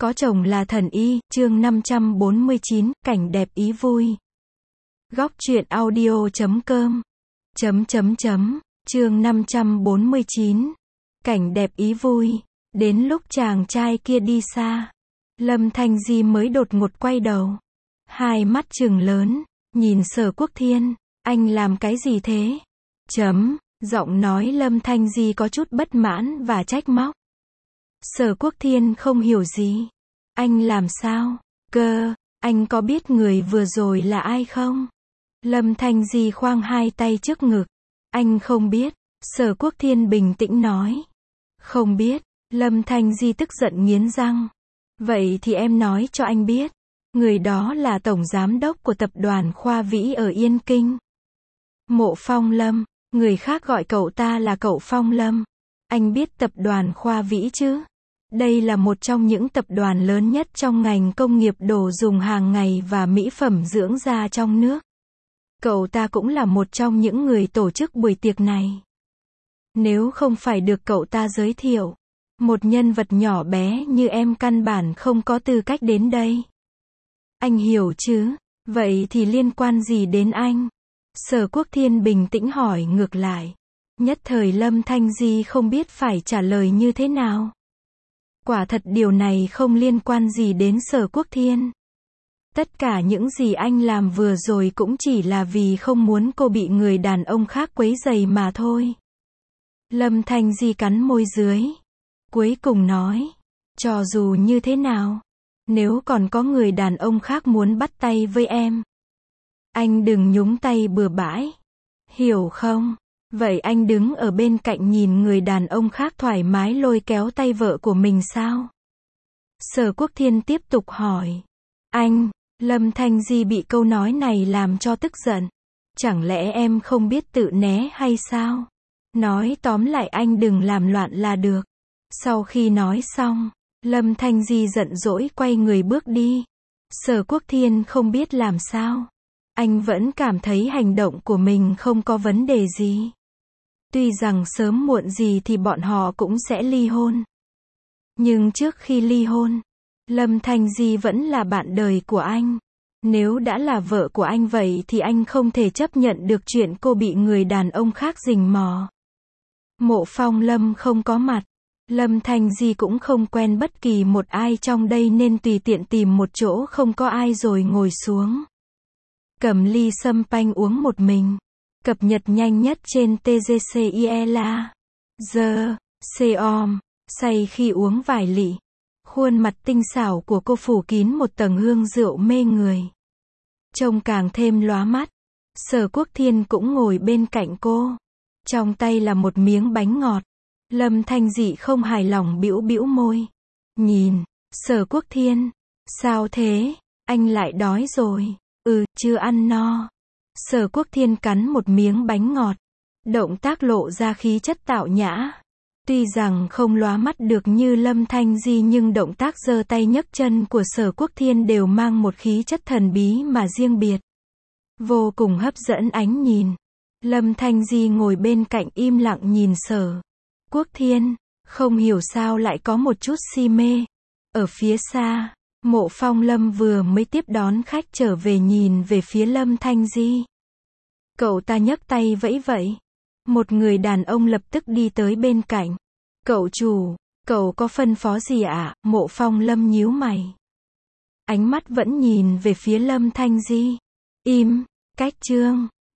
Có chồng là thần y, chương 549, cảnh đẹp ý vui. Góc truyện audio.com chương 549, cảnh đẹp ý vui. Đến lúc chàng trai kia đi xa, Lâm Thanh Di mới đột ngột quay đầu. Hai mắt trừng lớn, nhìn Sở Quốc Thiên, anh làm cái gì thế? Giọng nói Lâm Thanh Di có chút bất mãn và trách móc. Sở Quốc Thiên không hiểu gì. Anh làm sao? Cơ, anh có biết người vừa rồi là ai không? Lâm Thanh Di khoang hai tay trước ngực. Anh không biết. Sở Quốc Thiên bình tĩnh nói. Không biết. Lâm Thanh Di tức giận nghiến răng. Vậy thì em nói cho anh biết. Người đó là tổng giám đốc của tập đoàn Khoa Vĩ ở Yên Kinh. Mộ Phong Lâm. Người khác gọi cậu ta là cậu Phong Lâm. Anh biết tập đoàn Khoa Vĩ chứ? Đây là một trong những tập đoàn lớn nhất trong ngành công nghiệp đồ dùng hàng ngày và mỹ phẩm dưỡng da trong nước. Cậu ta cũng là một trong những người tổ chức buổi tiệc này. Nếu không phải được cậu ta giới thiệu, một nhân vật nhỏ bé như em căn bản không có tư cách đến đây. Anh hiểu chứ? Vậy thì liên quan gì đến anh? Sở Quốc Thiên bình tĩnh hỏi ngược lại. Nhất thời Lâm Thanh Di không biết phải trả lời như thế nào. Quả thật điều này không liên quan gì đến Sở Quốc Thiên. Tất cả những gì anh làm vừa rồi cũng chỉ là vì không muốn cô bị người đàn ông khác quấy rầy mà thôi. Lâm Thanh Di cắn môi dưới. Cuối cùng nói, cho dù như thế nào, nếu còn có người đàn ông khác muốn bắt tay với em, anh đừng nhúng tay bừa bãi. Hiểu không? Vậy anh đứng ở bên cạnh nhìn người đàn ông khác thoải mái lôi kéo tay vợ của mình sao? Sở Quốc Thiên tiếp tục hỏi. Anh, Lâm Thanh Di bị câu nói này làm cho tức giận. Chẳng lẽ em không biết tự né hay sao? Nói tóm lại anh đừng làm loạn là được. Sau khi nói xong, Lâm Thanh Di giận dỗi quay người bước đi. Sở Quốc Thiên không biết làm sao. Anh vẫn cảm thấy hành động của mình không có vấn đề gì. Tuy rằng sớm muộn gì thì bọn họ cũng sẽ ly hôn. Nhưng trước khi ly hôn, Lâm Thanh Di vẫn là bạn đời của anh. Nếu đã là vợ của anh vậy thì anh không thể chấp nhận được chuyện cô bị người đàn ông khác rình mò. Mộ Phong Lâm không có mặt. Lâm Thanh Di cũng không quen bất kỳ một ai trong đây nên tùy tiện tìm một chỗ không có ai rồi ngồi xuống. Cầm ly sâm panh uống một mình. Cập nhật nhanh nhất trên TGCIELA. Seom, say khi uống vài lị. Khuôn mặt tinh xảo của cô phủ kín một tầng hương rượu mê người. Trông càng thêm lóa mắt. Sở Quốc Thiên cũng ngồi bên cạnh cô. Trong tay là một miếng bánh ngọt. Lâm Thanh Dị không hài lòng bĩu bĩu môi. Nhìn, Sở Quốc Thiên. Sao thế? Anh lại đói rồi. Chưa ăn no. Sở Quốc Thiên cắn một miếng bánh ngọt. Động tác lộ ra khí chất tạo nhã. Tuy rằng không lóa mắt được như Lâm Thanh Di nhưng động tác giơ tay nhấc chân của Sở Quốc Thiên đều mang một khí chất thần bí mà riêng biệt. Vô cùng hấp dẫn ánh nhìn. Lâm Thanh Di ngồi bên cạnh im lặng nhìn Sở Quốc Thiên. Không hiểu sao lại có một chút si mê. Ở phía xa, Mộ Phong Lâm vừa mới tiếp đón khách trở về nhìn về phía Lâm Thanh Di. Cậu ta nhấc tay vẫy vẫy. Một người đàn ông lập tức đi tới bên cạnh. Cậu chủ, cậu có phân phó gì ạ? Mộ Phong Lâm nhíu mày. Ánh mắt vẫn nhìn về phía Lâm Thanh Di. Cách chương